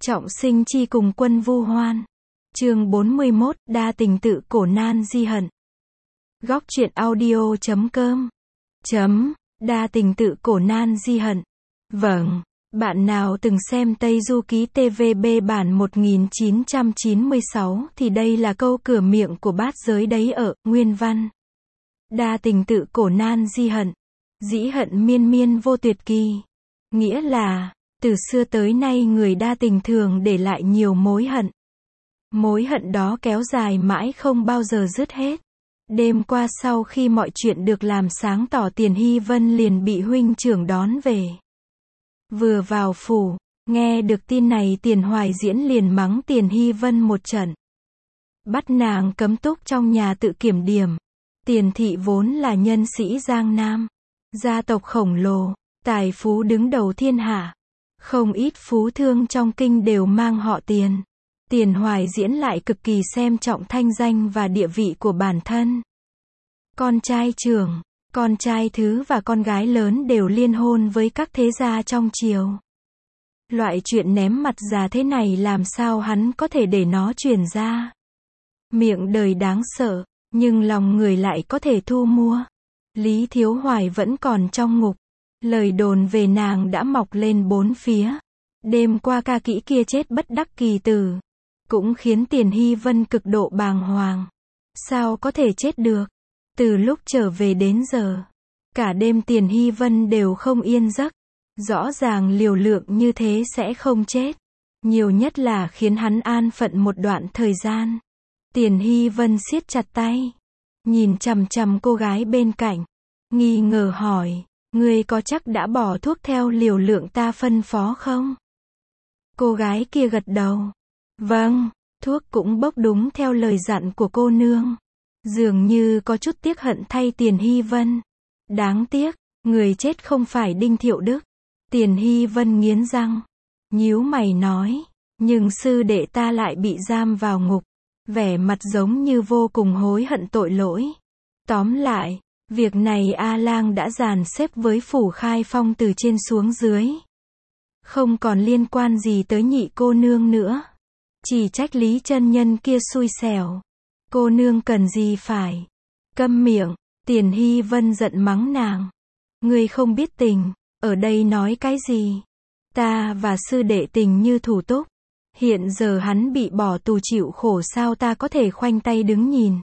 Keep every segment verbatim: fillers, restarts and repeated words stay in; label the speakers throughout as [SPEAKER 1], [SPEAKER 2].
[SPEAKER 1] Trọng sinh chi cùng quân vu hoan. Chương bốn mươi mốt, đa tình tự cổ nan di hận. Góc truyện audio chấm com. Chấm, đa tình tự cổ nan di hận. Vâng, bạn nào từng xem Tây Du Ký tê vê bê bản một nghìn chín trăm chín mươi sáu thì đây là câu cửa miệng của bát giới đấy ở nguyên văn. Đa tình tự cổ nan di hận. Dĩ hận miên miên vô tuyệt kỳ. Nghĩa là, từ xưa tới nay người đa tình thường để lại nhiều mối hận. Mối hận đó kéo dài mãi không bao giờ dứt hết. Đêm qua sau khi mọi chuyện được làm sáng tỏ, Tiền Hy Vân liền bị huynh trưởng đón về. Vừa vào phủ, nghe được tin này Tiền Hoài Diễn liền mắng Tiền Hy Vân một trận. Bắt nàng cấm túc trong nhà tự kiểm điểm. Tiền thị vốn là nhân sĩ Giang Nam. Gia tộc khổng lồ, tài phú đứng đầu thiên hạ. Không ít phú thương trong kinh đều mang họ Tiền. Tiền Hoài Diễn lại cực kỳ xem trọng thanh danh và địa vị của bản thân. Con trai trưởng, con trai thứ và con gái lớn đều liên hôn với các thế gia trong triều. Loại chuyện ném mặt già thế này làm sao hắn có thể để nó truyền ra. Miệng đời đáng sợ, nhưng lòng người lại có thể thu mua. Lý Thiếu Hoài vẫn còn trong ngục. Lời đồn về nàng đã mọc lên bốn phía. Đêm qua ca kỹ kia chết bất đắc kỳ tử, cũng khiến Tiền Hy Vân cực độ bàng hoàng. Sao có thể chết được? Từ lúc trở về đến giờ, cả đêm Tiền Hy Vân đều không yên giấc. Rõ ràng liều lượng như thế sẽ không chết. Nhiều nhất là khiến hắn an phận một đoạn thời gian. Tiền Hy Vân siết chặt tay, nhìn chằm chằm cô gái bên cạnh, nghi ngờ hỏi, ngươi có chắc đã bỏ thuốc theo liều lượng ta phân phó không? Cô gái kia gật đầu. Vâng, thuốc cũng bốc đúng theo lời dặn của cô nương. Dường như có chút tiếc hận thay Tiền Hy Vân. Đáng tiếc, người chết không phải Đinh Thiệu Đức. Tiền Hy Vân nghiến răng, nhíu mày nói, nhưng sư đệ ta lại bị giam vào ngục. Vẻ mặt giống như vô cùng hối hận tội lỗi. Tóm lại, việc này A Lang đã dàn xếp với Phủ Khai Phong từ trên xuống dưới. Không còn liên quan gì tới nhị cô nương nữa. Chỉ trách Lý chân nhân kia xui xẻo. Cô nương cần gì phải. Câm miệng, Tiền Hy Vân giận mắng nàng. Ngươi không biết tình, ở đây nói cái gì? Ta và sư đệ tình như thủ túc. Hiện giờ hắn bị bỏ tù chịu khổ, sao ta có thể khoanh tay đứng nhìn.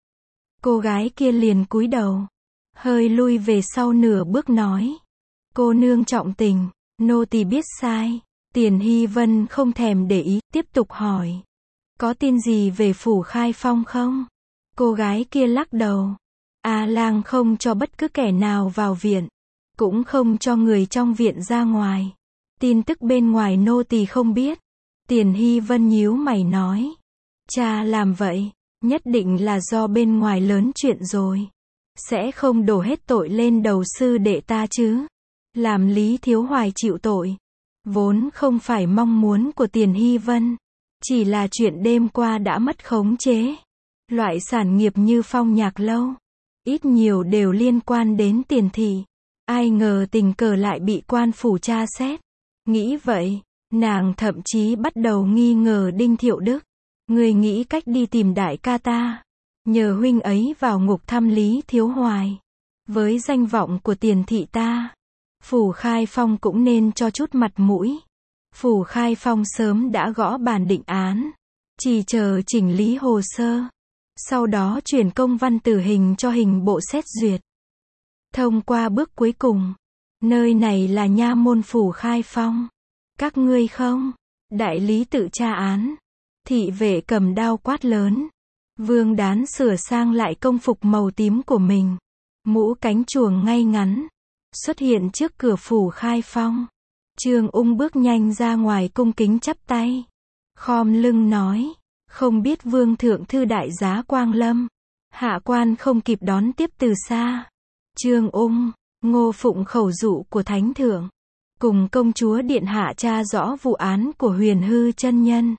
[SPEAKER 1] Cô gái kia liền cúi đầu, hơi lui về sau nửa bước nói. Cô nương trọng tình, nô tỳ biết sai. Tiền Hy Vân không thèm để ý, tiếp tục hỏi. Có tin gì về Phủ Khai Phong không? Cô gái kia lắc đầu. A Lang không cho bất cứ kẻ nào vào viện, cũng không cho người trong viện ra ngoài. Tin tức bên ngoài nô tỳ không biết. Tiền Hy Vân nhíu mày nói. Cha làm vậy, nhất định là do bên ngoài lớn chuyện rồi. Sẽ không đổ hết tội lên đầu sư đệ ta chứ. Làm Lý Thiếu Hoài chịu tội, vốn không phải mong muốn của Tiền Hy Vân. Chỉ là chuyện đêm qua đã mất khống chế. Loại sản nghiệp như Phong Nhạc Lâu, ít nhiều đều liên quan đến Tiền thị. Ai ngờ tình cờ lại bị quan phủ tra xét. Nghĩ vậy, nàng thậm chí bắt đầu nghi ngờ Đinh Thiệu Đức. Người nghĩ cách đi tìm đại ca ta, nhờ huynh ấy vào ngục thăm Lý Thiếu Hoài. Với danh vọng của Tiền thị ta, Phủ Khai Phong cũng nên cho chút mặt mũi. Phủ Khai Phong sớm đã gõ bản định án, chỉ chờ chỉnh lý hồ sơ, sau đó chuyển công văn tử hình cho hình bộ xét duyệt. Thông qua bước cuối cùng, nơi này là nha môn Phủ Khai Phong. Các ngươi không? Đại lý tự tra án. Thị vệ cầm đao quát lớn. Vương Đán sửa sang lại công phục màu tím của mình, mũ cánh chuồng ngay ngắn, xuất hiện trước cửa Phủ Khai Phong. Trương Ung bước nhanh ra ngoài cung kính chắp tay, khom lưng nói, không biết Vương Thượng Thư đại giá quang lâm. Hạ quan không kịp đón tiếp từ xa. Trương Ung, Ngô phụng khẩu dụ của Thánh Thượng, cùng công chúa điện hạ tra rõ vụ án của Huyền Hư chân nhân,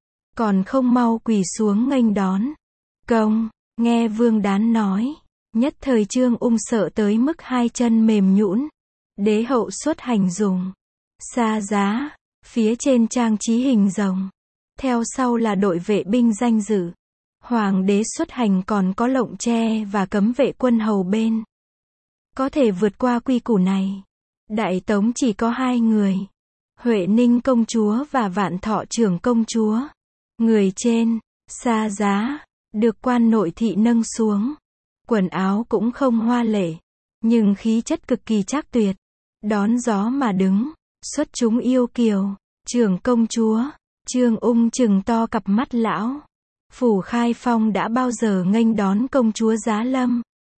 [SPEAKER 1] còn không mau quỳ xuống nghênh đón. Công, nghe Vương Đán nói, nhất thời Trương Ung sợ tới mức hai chân mềm nhũn. Đế hậu xuất hành dùng. Xa giá, Phía trên trang trí hình rồng. Theo sau là đội vệ binh danh dự. Hoàng đế xuất hành còn có lộng tre và cấm vệ quân hầu bên. Có thể vượt qua quy củ này. Đại Tống chỉ có hai người. Huệ Ninh công chúa và Vạn Thọ trưởng công chúa. Người trên, xa giá, được quan nội thị nâng xuống. Quần áo cũng không hoa lệ, nhưng khí chất cực kỳ trác tuyệt. Đón gió mà đứng, xuất chúng yêu kiều. Trưởng công chúa, Trương Ung trừng to cặp mắt lão. Phủ Khai Phong đã bao giờ nghênh đón công chúa giá lâm.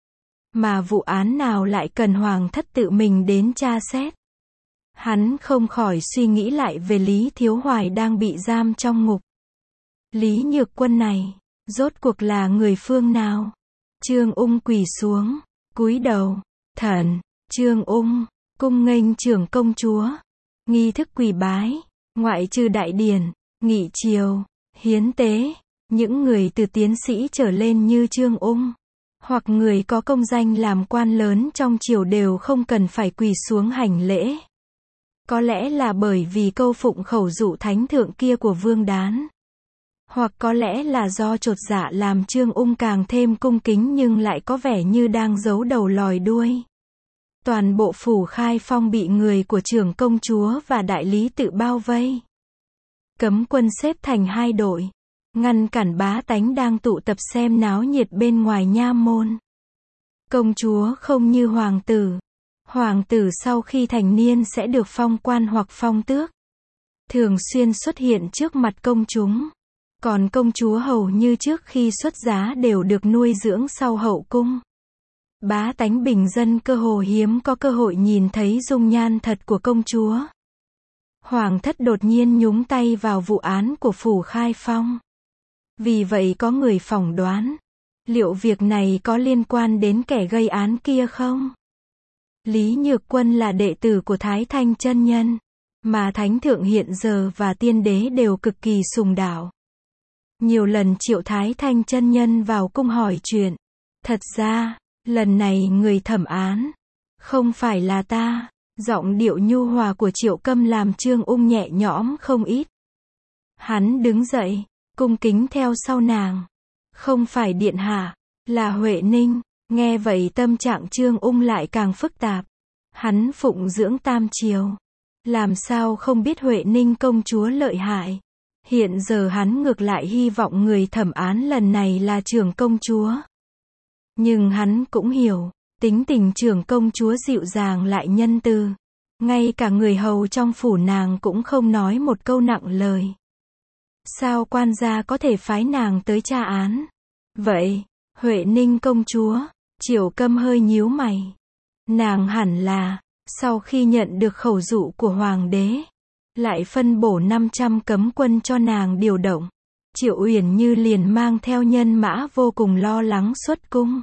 [SPEAKER 1] Mà vụ án nào lại cần hoàng thất tự mình đến tra xét. Hắn không khỏi suy nghĩ lại về Lý Thiếu Hoài đang bị giam trong ngục. Lý Nhược Quân này, rốt cuộc là người phương nào? Trương Ung quỳ xuống, cúi đầu, thần, Trương Ung, cung nghênh trưởng công chúa. Nghi thức quỳ bái, ngoại trừ đại điển, nghị triều, hiến tế, những người từ tiến sĩ trở lên như Trương Ung, hoặc người có công danh làm quan lớn trong triều đều không cần phải quỳ xuống hành lễ. Có lẽ là bởi vì câu phụng khẩu dụ thánh thượng kia của Vương Đán. Hoặc có lẽ là do chột dạ làm Trương Ung càng thêm cung kính nhưng lại có vẻ như đang giấu đầu lòi đuôi. Toàn bộ phủ Khai Phong bị người của trưởng công chúa và đại lý tự bao vây. Cấm quân xếp thành hai đội, ngăn cản bá tánh đang tụ tập xem náo nhiệt bên ngoài nha môn. Công chúa không như hoàng tử. Hoàng tử sau khi thành niên sẽ được phong quan hoặc phong tước. Thường xuyên xuất hiện trước mặt công chúng. Còn công chúa hầu như trước khi xuất giá đều được nuôi dưỡng sau hậu cung. Bá tánh bình dân cơ hồ hiếm có cơ hội nhìn thấy dung nhan thật của công chúa. Hoàng thất đột nhiên nhúng tay vào vụ án của phủ Khai Phong. Vì vậy có người phỏng đoán, liệu việc này có liên quan đến kẻ gây án kia không? Lý Nhược Quân là đệ tử của Thái Thanh chân nhân, mà Thánh Thượng hiện giờ và Tiên Đế đều cực kỳ sùng đạo. Nhiều lần triệu Thái Thanh chân nhân vào cung hỏi chuyện. Thật ra, lần này người thẩm án, không phải là ta. Giọng điệu nhu hòa của Triệu Câm làm Trương Ung nhẹ nhõm không ít. Hắn đứng dậy, cung kính theo sau nàng. Không phải điện hạ, là Huệ Ninh. Nghe vậy tâm trạng Trương Ung lại càng phức tạp. Hắn phụng dưỡng tam triều, làm sao không biết Huệ Ninh công chúa lợi hại. Hiện giờ hắn ngược lại hy vọng người thẩm án lần này là trưởng công chúa. Nhưng hắn cũng hiểu, tính tình trưởng công chúa dịu dàng lại nhân từ. Ngay cả người hầu trong phủ nàng cũng không nói một câu nặng lời. Sao quan gia có thể phái nàng tới tra án? Vậy, Huệ Ninh công chúa, Triệu Câm hơi nhíu mày. Nàng hẳn là, sau khi nhận được khẩu dụ của hoàng đế, lại phân bổ năm trăm cấm quân cho nàng điều động. Triệu Uyển Như liền mang theo nhân mã vô cùng lo lắng xuất cung.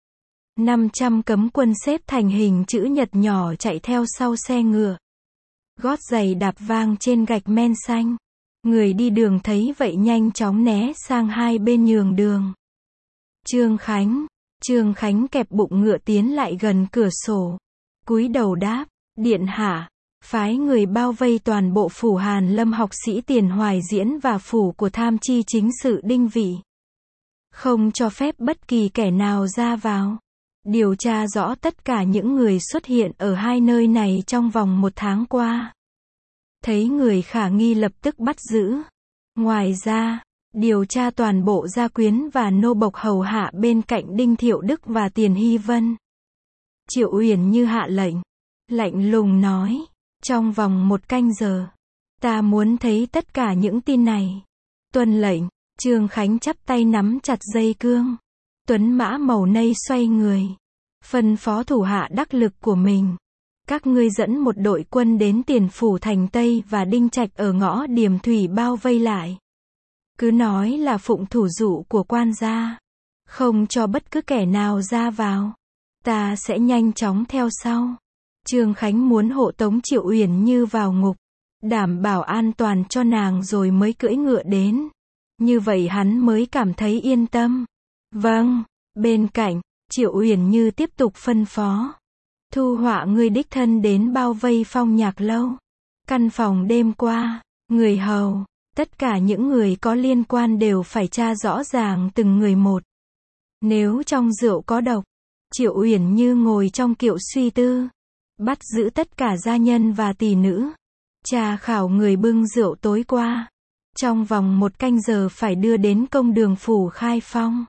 [SPEAKER 1] năm trăm cấm quân xếp thành hình chữ nhật nhỏ chạy theo sau xe ngựa. Gót giày đạp vang trên gạch men xanh. Người đi đường thấy vậy nhanh chóng né sang hai bên nhường đường. Trương Khánh, Trương Khánh kẹp bụng ngựa tiến lại gần cửa sổ. Cúi đầu đáp, điện hạ, phái người bao vây toàn bộ phủ Hàn Lâm học sĩ Tiền Hoài Diễn và phủ của tham chi chính sự Đinh Vị. Không cho phép bất kỳ kẻ nào ra vào. Điều tra rõ tất cả những người xuất hiện ở hai nơi này trong vòng một tháng qua. Thấy người khả nghi lập tức bắt giữ. Ngoài ra, điều tra toàn bộ gia quyến và nô bộc hầu hạ bên cạnh Đinh Thiệu Đức và Tiền Hy Vân. Triệu Uyển Như hạ lệnh, lạnh lùng nói, trong vòng một canh giờ, ta muốn thấy tất cả những tin này. Tuân lệnh. Trương Khánh chắp tay nắm chặt dây cương. Tuấn mã màu nây xoay người, phân phó thủ hạ đắc lực của mình. Các ngươi dẫn một đội quân đến Tiền Phủ Thành Tây và Đinh Trạch ở ngõ Điềm Thủy bao vây lại. Cứ nói là phụng thủ dụ của quan gia, không cho bất cứ kẻ nào ra vào. Ta sẽ nhanh chóng theo sau. Trương Khánh muốn hộ tống Triệu Uyển Như vào ngục, đảm bảo an toàn cho nàng rồi mới cưỡi ngựa đến. Như vậy hắn mới cảm thấy yên tâm. Vâng. Bên cạnh, Triệu Uyển Như tiếp tục phân phó. Thu Họa ngươi đích thân đến bao vây Phong Nhạc lâu. Căn phòng đêm qua, người hầu, tất cả những người có liên quan đều phải tra rõ ràng từng người một. Nếu trong rượu có độc, Triệu Uyển Như ngồi trong kiệu suy tư, bắt giữ tất cả gia nhân và tỷ nữ, tra khảo người bưng rượu tối qua. Trong vòng một canh giờ phải đưa đến công đường phủ Khai Phong.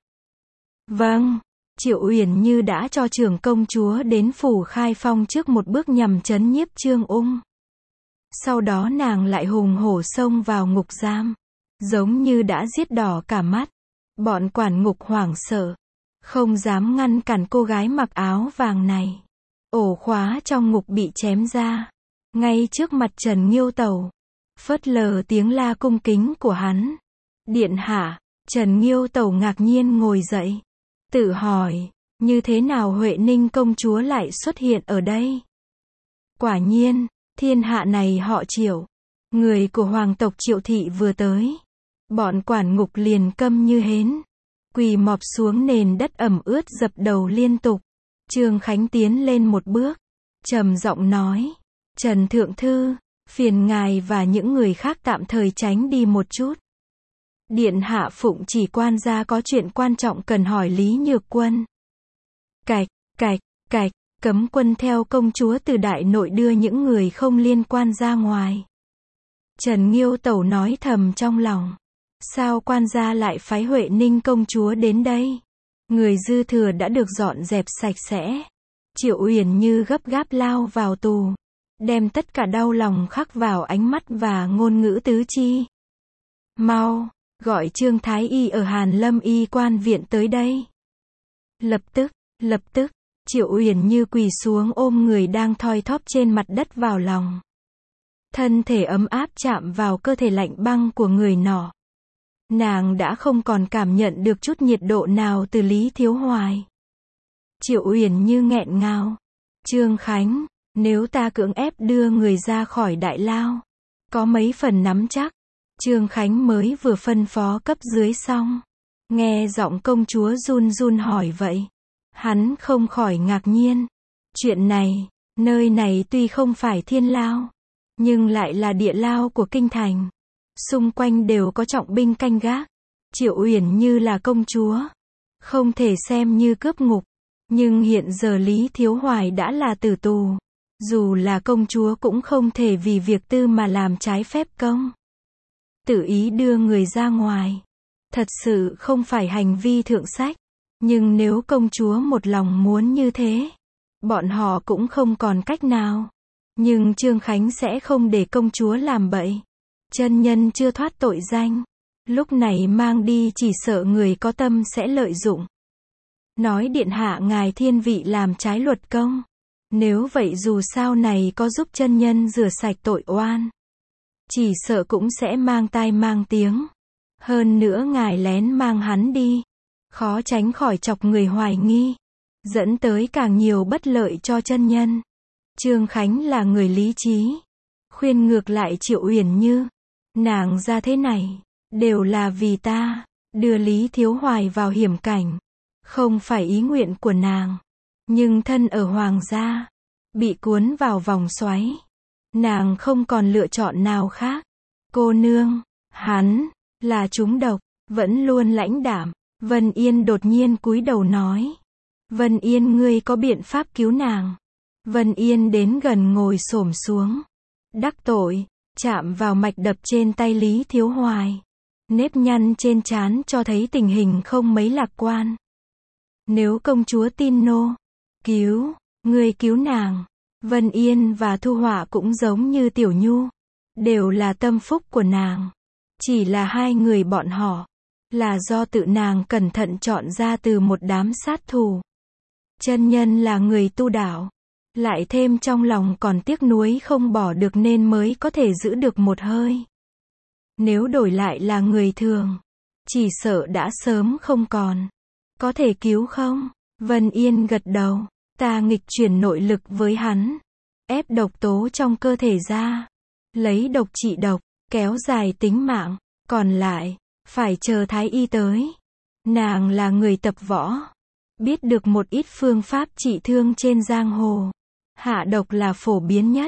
[SPEAKER 1] Vâng, Triệu Uyển Như đã cho trưởng công chúa đến phủ Khai Phong trước một bước nhằm trấn nhiếp Trương Ung. Sau đó nàng lại hùng hổ xông vào ngục giam, giống như đã giết đỏ cả mắt. Bọn quản ngục hoảng sợ, không dám ngăn cản cô gái mặc áo vàng này. Ổ khóa trong ngục bị chém ra, ngay trước mặt Trần Nghiêu Tẩu. Phớt lờ tiếng la cung kính của hắn. Điện hạ, Trần Nghiêu Tẩu ngạc nhiên ngồi dậy, tự hỏi, như thế nào Huệ Ninh công chúa lại xuất hiện ở đây? Quả nhiên, thiên hạ này họ Triệu, người của hoàng tộc Triệu thị vừa tới. Bọn quản ngục liền câm như hến, quỳ mọp xuống nền đất ẩm ướt dập đầu liên tục. Trương Khánh tiến lên một bước, trầm giọng nói, Trần Thượng Thư, phiền ngài và những người khác tạm thời tránh đi một chút. Điện hạ phụng chỉ quan gia có chuyện quan trọng cần hỏi Lý Nhược Quân. Cạch, cạch, cạch, cấm quân theo công chúa từ đại nội đưa những người không liên quan ra ngoài. Trần Nghiêu Tẩu nói thầm trong lòng. Sao quan gia lại phái Huệ Ninh công chúa đến đây? Người dư thừa đã được dọn dẹp sạch sẽ. Triệu Uyển Như gấp gáp lao vào tù, đem tất cả đau lòng khắc vào ánh mắt và ngôn ngữ tứ chi. Mau, gọi Trương Thái Y ở Hàn Lâm Y quan viện tới đây. Lập tức, lập tức, Triệu Uyển Như quỳ xuống ôm người đang thoi thóp trên mặt đất vào lòng. Thân thể ấm áp chạm vào cơ thể lạnh băng của người nọ. Nàng đã không còn cảm nhận được chút nhiệt độ nào từ Lý Thiếu Hoài. Triệu Uyển Như nghẹn ngào. Trương Khánh, nếu ta cưỡng ép đưa người ra khỏi đại lao, có mấy phần nắm chắc. Trương Khánh mới vừa phân phó cấp dưới xong. Nghe giọng công chúa run run hỏi vậy. Hắn không khỏi ngạc nhiên. Chuyện này, nơi này tuy không phải thiên lao, nhưng lại là địa lao của kinh thành. Xung quanh đều có trọng binh canh gác. Triệu Uyển Như là công chúa, không thể xem như cướp ngục. Nhưng hiện giờ Lý Thiếu Hoài đã là tử tù. Dù là công chúa cũng không thể vì việc tư mà làm trái phép công. Tự ý đưa người ra ngoài. Thật sự không phải hành vi thượng sách. Nhưng nếu công chúa một lòng muốn như thế, bọn họ cũng không còn cách nào. Nhưng Trương Khánh sẽ không để công chúa làm bậy. Chân nhân chưa thoát tội danh, lúc này mang đi chỉ sợ người có tâm sẽ lợi dụng. Nói điện hạ ngài thiên vị làm trái luật công. Nếu vậy dù sau này có giúp chân nhân rửa sạch tội oan, chỉ sợ cũng sẽ mang tai mang tiếng. Hơn nữa ngài lén mang hắn đi, khó tránh khỏi chọc người hoài nghi, dẫn tới càng nhiều bất lợi cho chân nhân. Trương Khánh là người lý trí, khuyên ngược lại Triệu Uyển Như. Nàng ra thế này, đều là vì ta, đưa Lý Thiếu Hoài vào hiểm cảnh. Không phải ý nguyện của nàng. Nhưng thân ở hoàng gia, bị cuốn vào vòng xoáy. Nàng không còn lựa chọn nào khác. Cô nương, hắn, là trúng độc, vẫn luôn lãnh đạm. Vân Yên đột nhiên cúi đầu nói. Vân Yên ngươi có biện pháp cứu nàng. Vân Yên đến gần ngồi xổm xuống. Đắc tội, chạm vào mạch đập trên tay Lý Thiếu Hoài. Nếp nhăn trên trán cho thấy tình hình không mấy lạc quan. Nếu công chúa tin nô, cứu, ngươi cứu nàng. Vân Yên và Thu Họa cũng giống như Tiểu Nhu, đều là tâm phúc của nàng. Chỉ là hai người bọn họ, là do tự nàng cẩn thận chọn ra từ một đám sát thủ. Chân nhân là người tu đạo, lại thêm trong lòng còn tiếc nuối không bỏ được nên mới có thể giữ được một hơi. Nếu đổi lại là người thường, chỉ sợ đã sớm không còn. Có thể cứu không? Vân Yên gật đầu. Ta nghịch chuyển nội lực với hắn, ép độc tố trong cơ thể ra, lấy độc trị độc, kéo dài tính mạng. Còn lại, phải chờ Thái Y tới. Nàng là người tập võ, biết được một ít phương pháp trị thương trên giang hồ. Hạ độc là phổ biến nhất,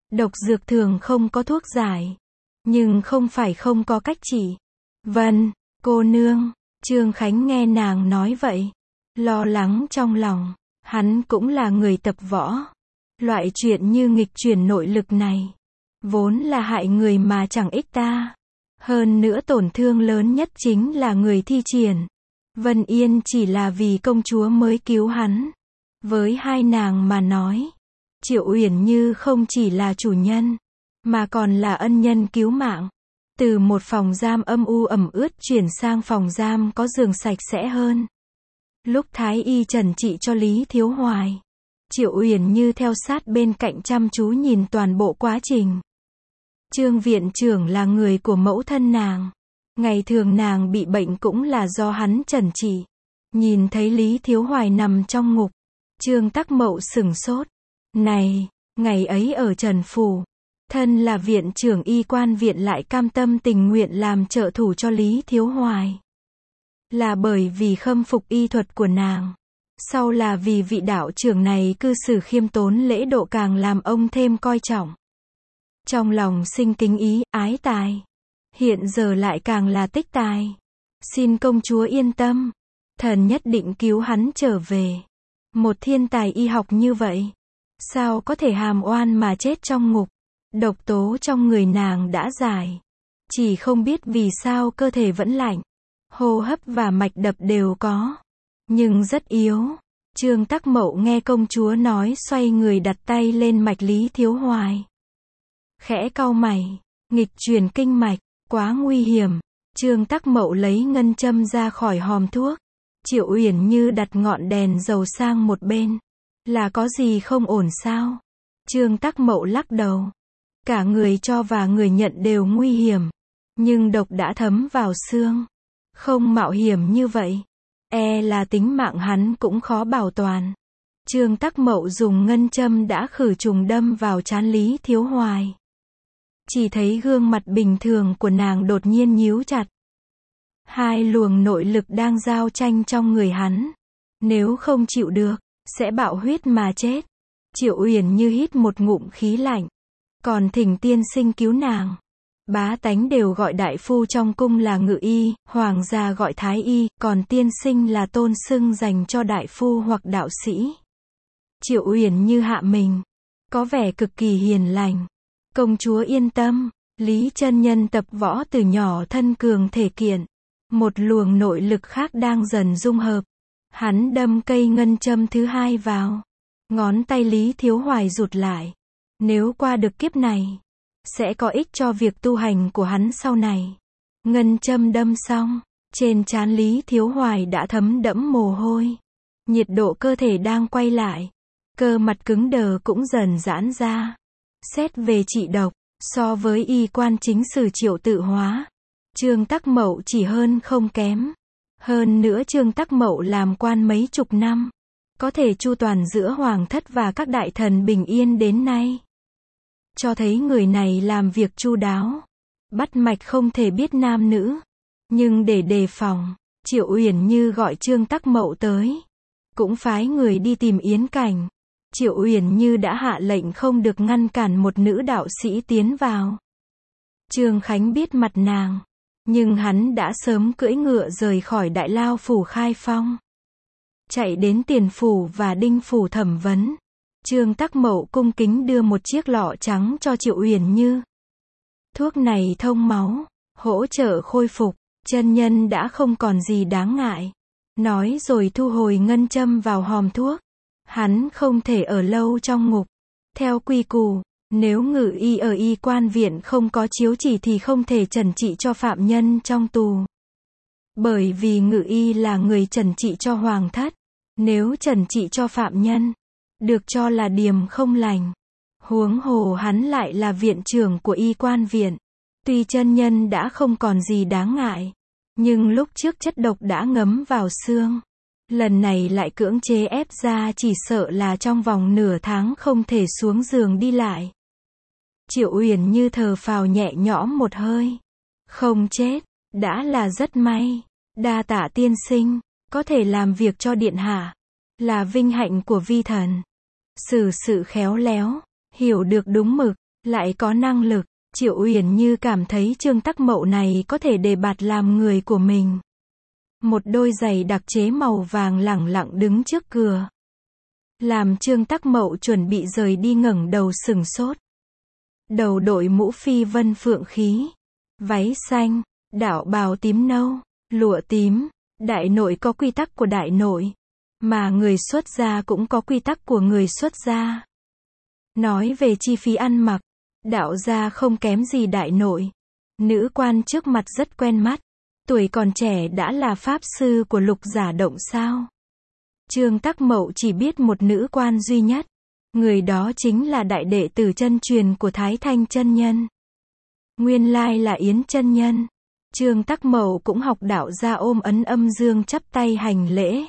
[SPEAKER 1] Độc dược thường không có thuốc giải. Nhưng không phải không có cách trị. Vâng, cô nương. Trương Khánh nghe nàng nói vậy. Lo lắng trong lòng. Hắn cũng là người tập võ. Loại chuyện như nghịch chuyển nội lực này. Vốn là hại người mà chẳng ích ta. Hơn nữa tổn thương lớn nhất chính là người thi triển. Vân Yên chỉ là vì công chúa mới cứu hắn. Với hai nàng mà nói. Triệu Uyển Như không chỉ là chủ nhân. Mà còn là ân nhân cứu mạng. Từ một phòng giam âm u ẩm ướt chuyển sang phòng giam có giường sạch sẽ hơn. Lúc Thái Y trần trị cho Lý Thiếu Hoài. Triệu Uyển Như theo sát bên cạnh chăm chú nhìn toàn bộ quá trình. Trương viện trưởng là người của mẫu thân nàng. Ngày thường nàng bị bệnh cũng là do hắn trần trị. Nhìn thấy Lý Thiếu Hoài nằm trong ngục. Trương Tắc Mậu sửng sốt. Này, ngày ấy ở Trần Phủ. Thân là viện trưởng y quan viện lại cam tâm tình nguyện làm trợ thủ cho Lý Thiếu Hoài. Là bởi vì khâm phục y thuật của nàng. Sau là vì vị đạo trưởng này cư xử khiêm tốn lễ độ càng làm ông thêm coi trọng. Trong lòng sinh kính ý, ái tài. Hiện giờ lại càng là tích tài. Xin công chúa yên tâm. Thần nhất định cứu hắn trở về. Một thiên tài y học như vậy. Sao có thể hàm oan mà chết trong ngục. Độc tố trong người nàng đã giải. Chỉ không biết vì sao cơ thể vẫn lạnh. Hô hấp và mạch đập đều có. Nhưng rất yếu. Trương Tắc Mậu nghe công chúa nói xoay người đặt tay lên mạch Lý Thiếu Hoài. Khẽ cau mày. Nghịch truyền kinh mạch. Quá nguy hiểm. Trương Tắc Mậu lấy ngân châm ra khỏi hòm thuốc. Triệu Uyển Như đặt ngọn đèn dầu sang một bên. Là có gì không ổn sao? Trương Tắc Mậu lắc đầu. Cả người cho và người nhận đều nguy hiểm. Nhưng độc đã thấm vào xương. Không mạo hiểm như vậy. E là tính mạng hắn cũng khó bảo toàn. Trương Tắc Mậu dùng ngân châm đã khử trùng đâm vào trán Lý Thiếu Hoài. Chỉ thấy gương mặt bình thường của nàng đột nhiên nhíu chặt. Hai luồng nội lực đang giao tranh trong người hắn. Nếu không chịu được, sẽ bạo huyết mà chết. Triệu Uyển Như hít một ngụm khí lạnh. Còn thỉnh tiên sinh cứu nàng. Bá tánh đều gọi đại phu trong cung là ngự y, hoàng gia gọi thái y, còn tiên sinh là tôn xưng dành cho đại phu hoặc đạo sĩ. Triệu Uyển Như hạ mình. Có vẻ cực kỳ hiền lành. Công chúa yên tâm. Lý chân nhân tập võ từ nhỏ thân cường thể kiện. Một luồng nội lực khác đang dần dung hợp. Hắn đâm cây ngân châm thứ hai vào. Ngón tay Lý Thiếu Hoài rụt lại. Nếu qua được kiếp này, sẽ có ích cho việc tu hành của hắn sau này. Ngân châm đâm xong, trên trán Lý Thiếu Hoài đã thấm đẫm mồ hôi. Nhiệt độ cơ thể đang quay lại. Cơ mặt cứng đờ cũng dần giãn ra. Xét về trị độc, so với y quan chính sử Triệu Tự Hóa, Trương Tắc Mậu chỉ hơn không kém. Hơn nữa Trương Tắc Mậu làm quan mấy chục năm. Có thể chu toàn giữa hoàng thất và các đại thần bình yên đến nay. Cho thấy người này làm việc chu đáo. Bắt mạch không thể biết nam nữ. Nhưng để đề phòng, Triệu Uyển Như gọi Trương Tắc Mậu tới. Cũng phái người đi tìm Yến Cảnh. Triệu Uyển Như đã hạ lệnh không được ngăn cản một nữ đạo sĩ tiến vào. Trương Khánh biết mặt nàng. Nhưng hắn đã sớm cưỡi ngựa rời khỏi Đại Lao phủ Khai Phong. Chạy đến Tiền phủ và Đinh phủ thẩm vấn. Trương Tắc Mậu cung kính đưa một chiếc lọ trắng cho Triệu Uyển Như. Thuốc này thông máu, hỗ trợ khôi phục, chân nhân đã không còn gì đáng ngại. Nói rồi thu hồi ngân châm vào hòm thuốc. Hắn không thể ở lâu trong ngục. Theo quy củ, nếu ngự y ở y quan viện không có chiếu chỉ thì không thể trần trị cho phạm nhân trong tù. Bởi vì ngự y là người trần trị cho hoàng thất. Nếu trần trị cho phạm nhân, được cho là điềm không lành. Huống hồ hắn lại là viện trưởng của y quan viện. Tuy chân nhân đã không còn gì đáng ngại, nhưng lúc trước chất độc đã ngấm vào xương. Lần này lại cưỡng chế ép ra, chỉ sợ là trong vòng nửa tháng không thể xuống giường đi lại. Triệu Uyển Như thở phào nhẹ nhõm một hơi. Không chết, đã là rất may. Đa tạ tiên sinh, có thể làm việc cho điện hạ, là vinh hạnh của vi thần. Xử sự khéo léo, hiểu được đúng mực, lại có năng lực. Triệu Uyển Như cảm thấy Trương Tắc Mậu này có thể đề bạt làm người của mình. Một đôi giày đặc chế màu vàng lẳng lặng đứng trước cửa. Làm Trương Tắc Mậu chuẩn bị rời đi ngẩng đầu sừng sốt. Đầu đội mũ phi vân phượng khí. Váy xanh, đạo bào tím nâu, lụa tím. Đại nội có quy tắc của đại nội. Mà người xuất gia cũng có quy tắc của người xuất gia. Nói về chi phí ăn mặc, đạo gia không kém gì đại nội. Nữ quan trước mặt rất quen mắt. Tuổi còn trẻ đã là pháp sư của Lục Giả Động sao? Trương Tắc Mậu chỉ biết một nữ quan duy nhất. Người đó chính là đại đệ tử chân truyền của Thái Thanh chân nhân. Nguyên lai là Yến chân nhân. Trương Tắc Mậu cũng học đạo gia ôm ấn âm dương chắp tay hành lễ.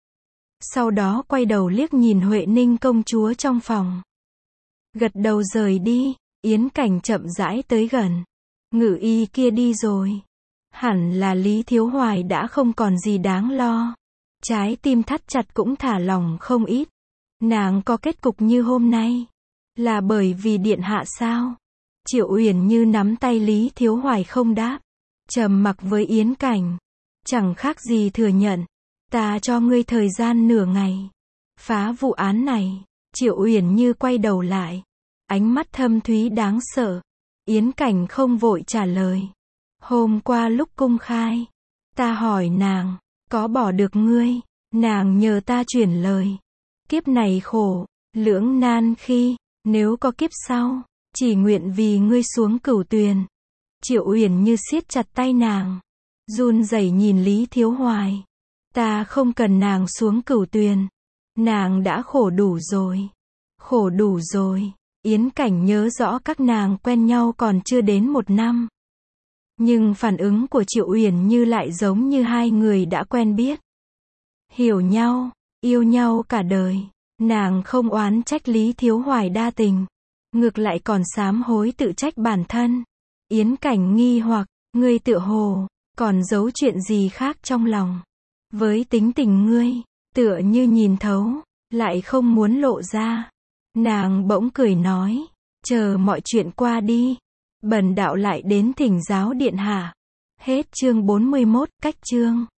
[SPEAKER 1] Sau đó quay đầu liếc nhìn Huệ Ninh công chúa trong phòng. Gật đầu rời đi. Yến Cảnh chậm rãi tới gần. Ngự y kia đi rồi. Hẳn là Lý Thiếu Hoài đã không còn gì đáng lo. Trái tim thắt chặt cũng thả lòng không ít. Nàng có kết cục như hôm nay. Là bởi vì điện hạ sao? Triệu Uyển Như nắm tay Lý Thiếu Hoài không đáp. Trầm mặc với Yến Cảnh. Chẳng khác gì thừa nhận. Ta cho ngươi thời gian nửa ngày. Phá vụ án này. Triệu Uyển Như quay đầu lại. Ánh mắt thâm thúy đáng sợ. Yến Cảnh không vội trả lời. Hôm qua lúc cung khai. Ta hỏi nàng. Có bỏ được ngươi? Nàng nhờ ta chuyển lời. Kiếp này khổ. Lưỡng nan khi. Nếu có kiếp sau. Chỉ nguyện vì ngươi xuống cửu tuyền. Triệu Uyển Như siết chặt tay nàng. Run rẩy nhìn Lý Thiếu Hoài. Ta không cần nàng xuống cửu tuyền. Nàng đã khổ đủ rồi. Khổ đủ rồi. Yến Cảnh nhớ rõ các nàng quen nhau còn chưa đến một năm. Nhưng phản ứng của Triệu Uyển Như lại giống như hai người đã quen biết. Hiểu nhau, yêu nhau cả đời. Nàng không oán trách Lý Thiếu Hoài đa tình. Ngược lại còn sám hối tự trách bản thân. Yến Cảnh nghi hoặc, ngươi tựa hồ, còn giấu chuyện gì khác trong lòng. Với tính tình ngươi, tựa như nhìn thấu, lại không muốn lộ ra. Nàng bỗng cười nói, chờ mọi chuyện qua đi. Bần đạo lại đến thỉnh giáo điện hạ. Hết chương bốn mươi mốt, cách chương.